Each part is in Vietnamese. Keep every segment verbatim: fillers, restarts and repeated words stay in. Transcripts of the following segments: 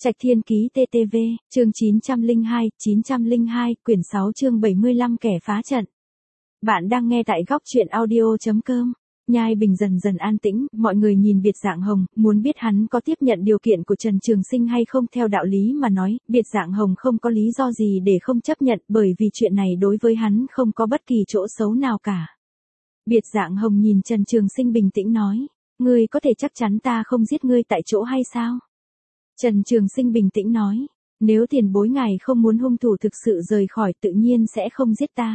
Trạch Thiên Ký tê tê vê, chương chín trăm lẻ hai, chín trăm lẻ hai, quyển sáu chương bảy mươi lăm kẻ phá trận. Bạn đang nghe tại góc truyện audio chấm com. Nhai Bình dần dần an tĩnh, mọi người nhìn Biệt Dạng Hồng, muốn biết hắn có tiếp nhận điều kiện của Trần Trường Sinh hay không. Theo đạo lý mà nói, Biệt Dạng Hồng không có lý do gì để không chấp nhận, bởi vì chuyện này đối với hắn không có bất kỳ chỗ xấu nào cả. Biệt Dạng Hồng nhìn Trần Trường Sinh bình tĩnh nói, ngươi có thể chắc chắn ta không giết ngươi tại chỗ hay sao? Trần Trường Sinh bình tĩnh nói, nếu tiền bối ngài không muốn hung thủ thực sự rời khỏi tự nhiên sẽ không giết ta.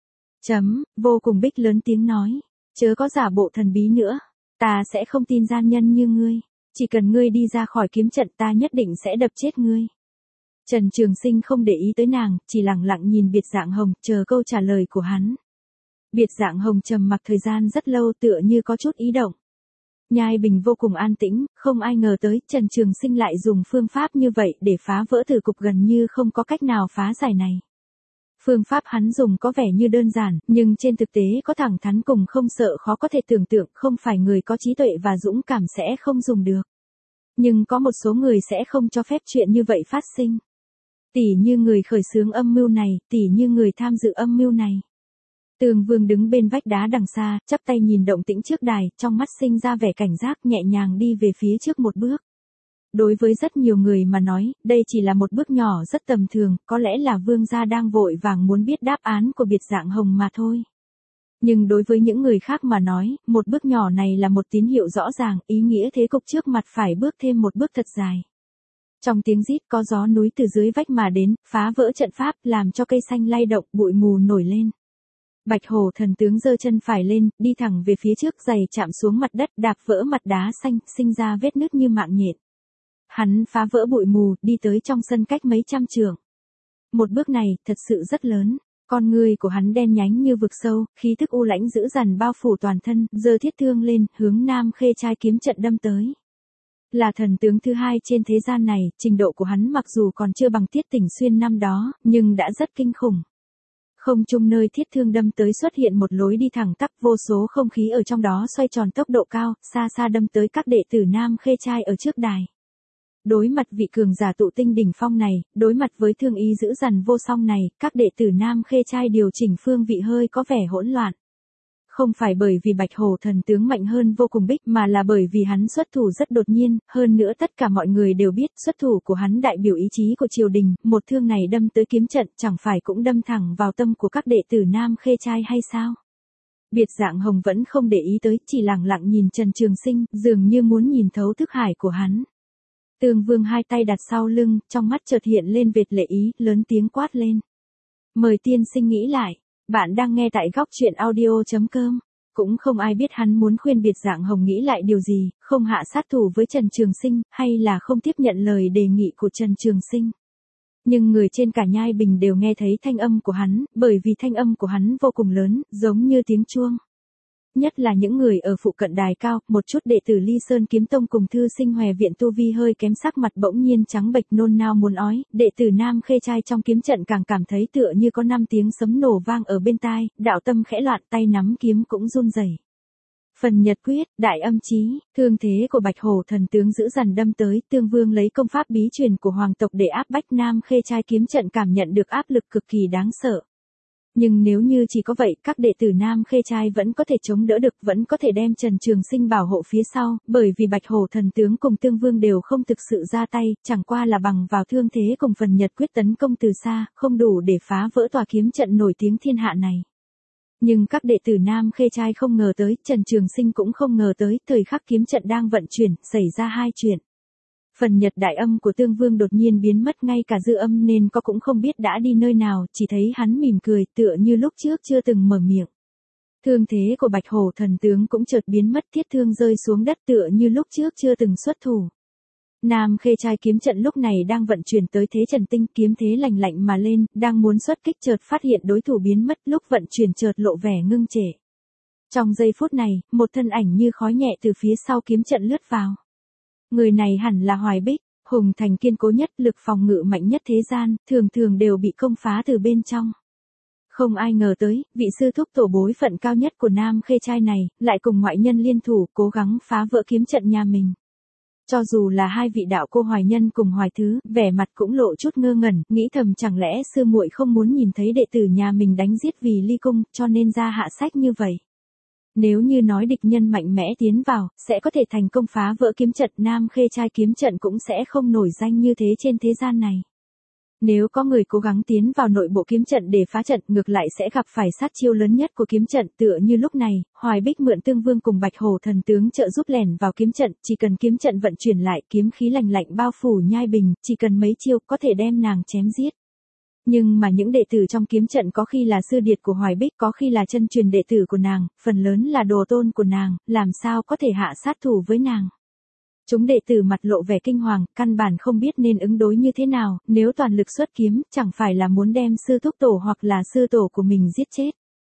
Chấm, Vô Cùng Bích lớn tiếng nói, chớ có giả bộ thần bí nữa, ta sẽ không tin gian nhân như ngươi, chỉ cần ngươi đi ra khỏi kiếm trận ta nhất định sẽ đập chết ngươi. Trần Trường Sinh không để ý tới nàng, chỉ lặng lặng nhìn Biệt Dạng Hồng, chờ câu trả lời của hắn. Biệt Dạng Hồng trầm mặc thời gian rất lâu tựa như có chút ý động. Nhai Bình vô cùng an tĩnh, không ai ngờ tới Trần Trường Sinh lại dùng phương pháp như vậy để phá vỡ tử cục gần như không có cách nào phá giải này. Phương pháp hắn dùng có vẻ như đơn giản, nhưng trên thực tế có thẳng thắn cùng không sợ khó có thể tưởng tượng, không phải người có trí tuệ và dũng cảm sẽ không dùng được. Nhưng có một số người sẽ không cho phép chuyện như vậy phát sinh. Tỉ như người khởi xướng âm mưu này, tỉ như người tham dự âm mưu này. Tường Vương đứng bên vách đá đằng xa, chắp tay nhìn động tĩnh trước đài, trong mắt sinh ra vẻ cảnh giác, nhẹ nhàng đi về phía trước một bước. Đối với rất nhiều người mà nói, đây chỉ là một bước nhỏ rất tầm thường, có lẽ là Vương gia đang vội vàng muốn biết đáp án của Biệt Dạng Hồng mà thôi. Nhưng đối với những người khác mà nói, một bước nhỏ này là một tín hiệu rõ ràng, ý nghĩa thế cục trước mặt phải bước thêm một bước thật dài. Trong tiếng rít có gió núi từ dưới vách mà đến, phá vỡ trận pháp, làm cho cây xanh lay động, bụi mù nổi lên. Bạch Hổ thần tướng giơ chân phải lên, đi thẳng về phía trước, giày chạm xuống mặt đất, đạp vỡ mặt đá xanh, sinh ra vết nứt như mạng nhện. Hắn phá vỡ bụi mù, đi tới trong sân cách mấy trăm trượng. Một bước này, thật sự rất lớn. Con người của hắn đen nhánh như vực sâu, khí thức u lãnh dữ dằn bao phủ toàn thân, giơ thiết thương lên, hướng Nam Khê Trai kiếm trận đâm tới. Là thần tướng thứ hai trên thế gian này, trình độ của hắn mặc dù còn chưa bằng Tiết Tỉnh Xuyên năm đó, nhưng đã rất kinh khủng. Không trung nơi thiết thương đâm tới xuất hiện một lối đi thẳng tắp, vô số không khí ở trong đó xoay tròn tốc độ cao, xa xa đâm tới các đệ tử Nam Khê Trai ở trước đài. Đối mặt vị cường giả tụ tinh đỉnh phong này, đối mặt với thương ý dữ dằn vô song này, các đệ tử Nam Khê Trai điều chỉnh phương vị hơi có vẻ hỗn loạn. Không phải bởi vì Bạch Hổ thần tướng mạnh hơn Vô Cùng Bích mà là bởi vì hắn xuất thủ rất đột nhiên, hơn nữa tất cả mọi người đều biết xuất thủ của hắn đại biểu ý chí của triều đình, một thương này đâm tới kiếm trận chẳng phải cũng đâm thẳng vào tâm của các đệ tử Nam Khê Trai hay sao? Biệt Dạng Hồng vẫn không để ý tới, chỉ lặng lặng nhìn Trần Trường Sinh, dường như muốn nhìn thấu thức hải của hắn. Tường Vương hai tay đặt sau lưng, trong mắt chợt hiện lên vệt lệ ý, lớn tiếng quát lên. Mời tiên sinh nghĩ lại. Bạn đang nghe tại góc truyện audio chấm com. Cũng không ai biết hắn muốn khuyên Biệt Dạng Hồng nghĩ lại điều gì, không hạ sát thủ với Trần Trường Sinh, hay là không tiếp nhận lời đề nghị của Trần Trường Sinh. Nhưng người trên cả Nhai Bình đều nghe thấy thanh âm của hắn, bởi vì thanh âm của hắn vô cùng lớn, giống như tiếng chuông. Nhất là những người ở phụ cận đài cao, một chút đệ tử Ly Sơn Kiếm Tông cùng thư sinh Hòe Viện tu vi hơi kém sắc mặt bỗng nhiên trắng bệch nôn nao muốn ói, đệ tử Nam Khê Trai trong kiếm trận càng cảm thấy tựa như có năm tiếng sấm nổ vang ở bên tai, đạo tâm khẽ loạn, tay nắm kiếm cũng run rẩy. Phần Nhật Quyết, Đại Âm Chí, thương thế của Bạch Hổ thần tướng dữ dằn đâm tới, Tương Vương lấy công pháp bí truyền của hoàng tộc để áp bách Nam Khê Trai kiếm trận cảm nhận được áp lực cực kỳ đáng sợ. Nhưng nếu như chỉ có vậy, các đệ tử Nam Khê Trai vẫn có thể chống đỡ được, vẫn có thể đem Trần Trường Sinh bảo hộ phía sau, bởi vì Bạch Hổ thần tướng cùng Tương Vương đều không thực sự ra tay, chẳng qua là bằng vào thương thế cùng Phần Nhật Quyết tấn công từ xa, không đủ để phá vỡ tòa kiếm trận nổi tiếng thiên hạ này. Nhưng các đệ tử Nam Khê Trai không ngờ tới, Trần Trường Sinh cũng không ngờ tới, thời khắc kiếm trận đang vận chuyển, xảy ra hai chuyện. Phần Nhật đại âm của Tương Vương đột nhiên biến mất, ngay cả dư âm nên có cũng không biết đã đi nơi nào, chỉ thấy hắn mỉm cười tựa như lúc trước chưa từng mở miệng. Thương thế của Bạch Hổ thần tướng cũng chợt biến mất, thiết thương rơi xuống đất tựa như lúc trước chưa từng xuất thủ. Nam Khê Trai kiếm trận lúc này đang vận chuyển tới thế trần tinh, kiếm thế lành lạnh mà lên, đang muốn xuất kích chợt phát hiện đối thủ biến mất, lúc vận chuyển chợt lộ vẻ ngưng trệ. Trong giây phút này, một thân ảnh như khói nhẹ từ phía sau kiếm trận lướt vào. Người này hẳn là Hoài Bích, hùng thành kiên cố nhất, lực phòng ngự mạnh nhất thế gian, thường thường đều bị công phá từ bên trong. Không ai ngờ tới, vị sư thúc tổ bối phận cao nhất của Nam Khê Trai này, lại cùng ngoại nhân liên thủ, cố gắng phá vỡ kiếm trận nhà mình. Cho dù là hai vị đạo cô Hoài Nhân cùng Hoài Thứ, vẻ mặt cũng lộ chút ngơ ngẩn, nghĩ thầm chẳng lẽ sư muội không muốn nhìn thấy đệ tử nhà mình đánh giết vì ly cung, cho nên ra hạ sách như vậy. Nếu như nói địch nhân mạnh mẽ tiến vào, sẽ có thể thành công phá vỡ kiếm trận, Nam Khê Trai kiếm trận cũng sẽ không nổi danh như thế trên thế gian này. Nếu có người cố gắng tiến vào nội bộ kiếm trận để phá trận, ngược lại sẽ gặp phải sát chiêu lớn nhất của kiếm trận, tựa như lúc này, Hoài Bích mượn Tương Vương cùng Bạch Hổ thần tướng trợ giúp lẻn vào kiếm trận, chỉ cần kiếm trận vận chuyển lại, kiếm khí lạnh lạnh bao phủ Nhai Bình, chỉ cần mấy chiêu có thể đem nàng chém giết. Nhưng mà những đệ tử trong kiếm trận có khi là sư điệt của Hoài Bích, có khi là chân truyền đệ tử của nàng, phần lớn là đồ tôn của nàng, làm sao có thể hạ sát thủ với nàng. Chúng đệ tử mặt lộ vẻ kinh hoàng, căn bản không biết nên ứng đối như thế nào, nếu toàn lực xuất kiếm, chẳng phải là muốn đem sư thúc tổ hoặc là sư tổ của mình giết chết.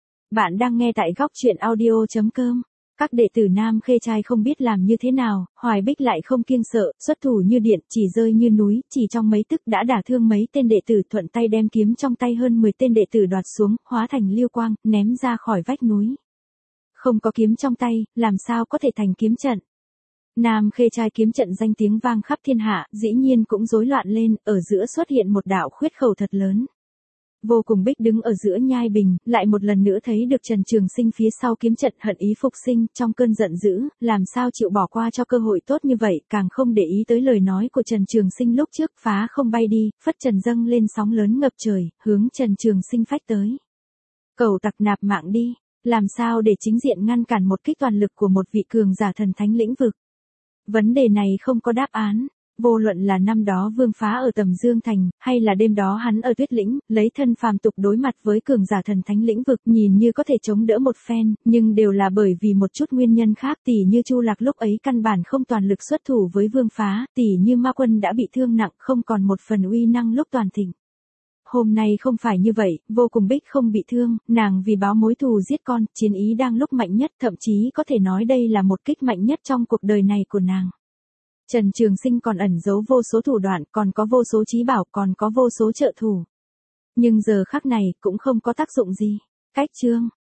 Bạn đang nghe tại góc truyện audio chấm com. Các đệ tử Nam Khê Trai không biết làm như thế nào, Hoài Bích lại không kiêng sợ, xuất thủ như điện, chỉ rơi như núi, chỉ trong mấy tức đã đả thương mấy tên đệ tử, thuận tay đem kiếm trong tay hơn mười tên đệ tử đoạt xuống, hóa thành liêu quang, ném ra khỏi vách núi. Không có kiếm trong tay, làm sao có thể thành kiếm trận. Nam Khê Trai kiếm trận danh tiếng vang khắp thiên hạ, dĩ nhiên cũng rối loạn lên, ở giữa xuất hiện một đạo khuyết khẩu thật lớn. Vô Cùng Bích đứng ở giữa Nhai Bình, lại một lần nữa thấy được Trần Trường Sinh phía sau kiếm trận, hận ý phục sinh, trong cơn giận dữ, làm sao chịu bỏ qua cho cơ hội tốt như vậy, càng không để ý tới lời nói của Trần Trường Sinh lúc trước, phá không bay đi, phất trần dâng lên sóng lớn ngập trời, hướng Trần Trường Sinh phách tới. Cầu tặc nạp mạng đi, làm sao để chính diện ngăn cản một kích toàn lực của một vị cường giả thần thánh lĩnh vực? Vấn đề này không có đáp án. Vô luận là năm đó Vương Phá ở Tầm Dương Thành, hay là đêm đó hắn ở Tuyết Lĩnh, lấy thân phàm tục đối mặt với cường giả thần thánh lĩnh vực, nhìn như có thể chống đỡ một phen, nhưng đều là bởi vì một chút nguyên nhân khác, tỉ như Chu Lạc lúc ấy căn bản không toàn lực xuất thủ với Vương Phá, tỉ như Ma Quân đã bị thương nặng, không còn một phần uy năng lúc toàn thịnh. Hôm nay không phải như vậy, Vô Cùng Bích không bị thương, nàng vì báo mối thù giết con, chiến ý đang lúc mạnh nhất, thậm chí có thể nói đây là một kích mạnh nhất trong cuộc đời này của nàng. Trần Trường Sinh còn ẩn giấu vô số thủ đoạn, còn có vô số trí bảo, còn có vô số trợ thủ. Nhưng giờ khắc này, cũng không có tác dụng gì. Cách chương.